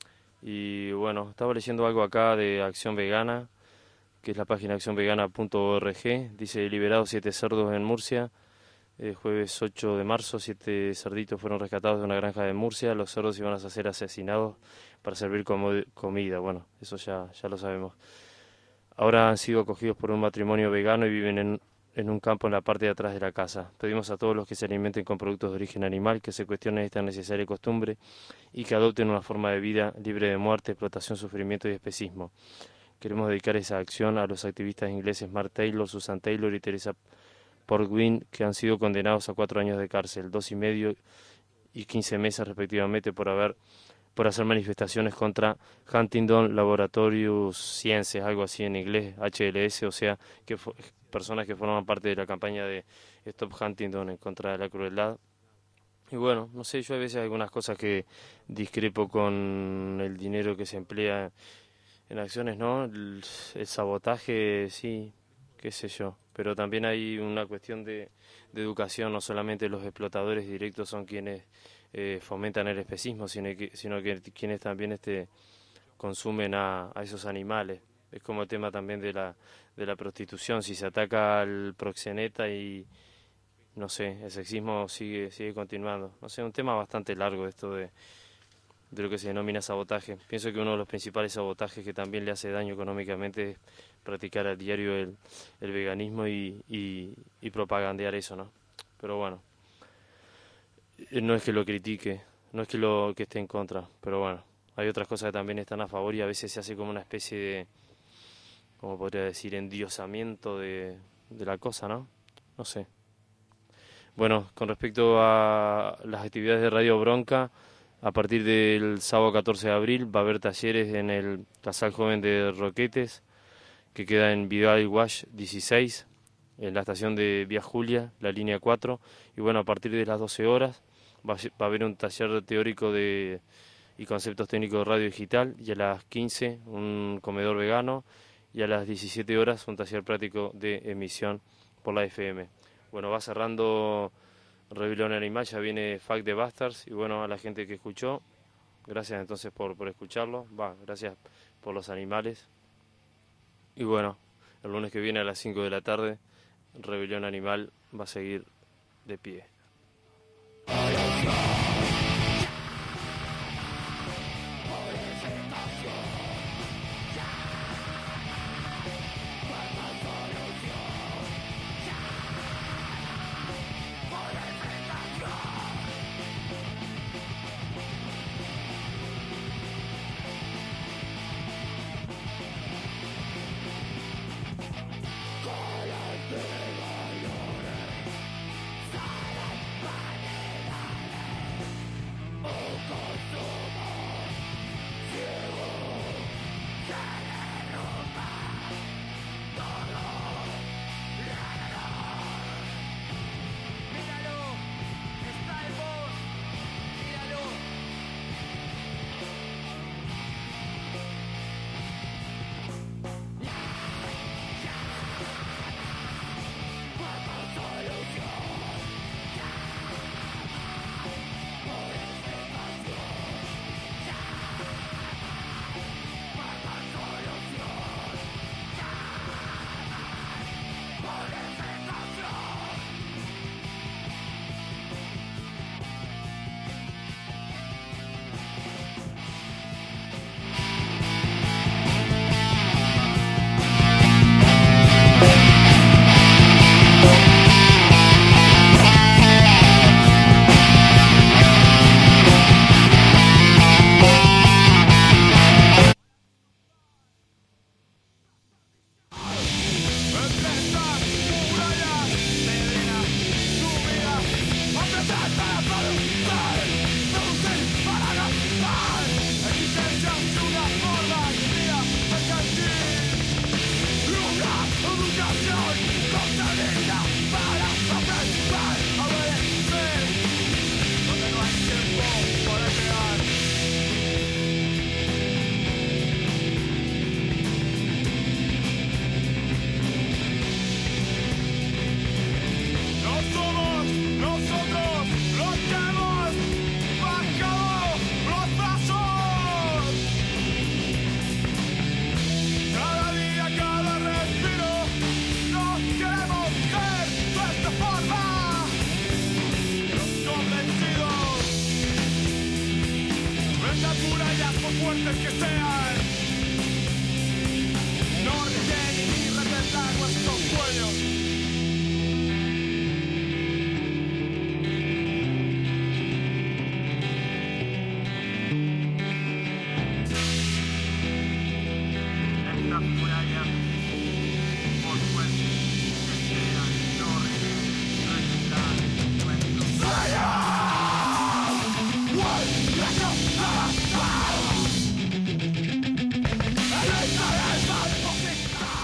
Y bueno, estaba leyendo algo acá de Acción Vegana, que es la página acción vegana punto org, dice: liberados siete cerdos en Murcia. El jueves ocho de marzo, siete cerditos fueron rescatados de una granja de Murcia. Los cerdos iban a ser asesinados para servir como comida. Bueno, eso ya, ya lo sabemos. Ahora han sido acogidos por un matrimonio vegano y viven en, en un campo en la parte de atrás de la casa. Pedimos a todos los que se alimenten con productos de origen animal que se cuestionen esta necesaria costumbre y que adopten una forma de vida libre de muerte, explotación, sufrimiento y especismo. Queremos dedicar esa acción a los activistas ingleses Mark Taylor, Susan Taylor y Teresa Portwin, que han sido condenados a cuatro años de cárcel, dos y medio y quince meses respectivamente, por haber por hacer manifestaciones contra Huntingdon Laboratories Sciences, algo así en inglés, H L S, o sea, que personas que forman parte de la campaña de Stop Huntingdon en contra de la crueldad. Y bueno, no sé, yo a veces hay algunas cosas que discrepo con el dinero que se emplea en acciones, ¿no? El, el sabotaje, sí, qué sé yo, pero también hay una cuestión de, de educación, no solamente los explotadores directos son quienes eh, fomentan el especismo, sino que, sino que quienes también este, consumen a, a esos animales. Es como el tema también de la, de la prostitución, si se ataca al proxeneta y, no sé, el sexismo sigue, sigue continuando. No sé, un tema bastante largo esto de, de lo que se denomina sabotaje. Pienso que uno de los principales sabotajes que también le hace daño económicamente es practicar a diario el, el veganismo y, y, y propagandear eso, ¿no? Pero bueno, no es que lo critique, no es que lo que esté en contra, pero bueno, hay otras cosas que también están a favor y a veces se hace como una especie de, como podría decir, endiosamiento de, de la cosa, ¿no? No sé. Bueno, con respecto a las actividades de Radio Bronca, a partir del sábado catorce de abril va a haber talleres en el Casal Joven de Roquetes, que queda en Vidal Guasch dieciséis, en la estación de Vía Julia, la línea cuatro, y bueno, a partir de las doce horas va a haber un taller teórico de y conceptos técnicos de radio digital, y a las quince un comedor vegano, y a las diecisiete horas un taller práctico de emisión por la F M. Bueno, va cerrando Rebelión Animal, ya viene Fact the Bastards, y bueno, a la gente que escuchó, gracias entonces por, por escucharlo, va, gracias por los animales. Y bueno, el lunes que viene a las cinco de la tarde, Rebelión Animal va a seguir de pie.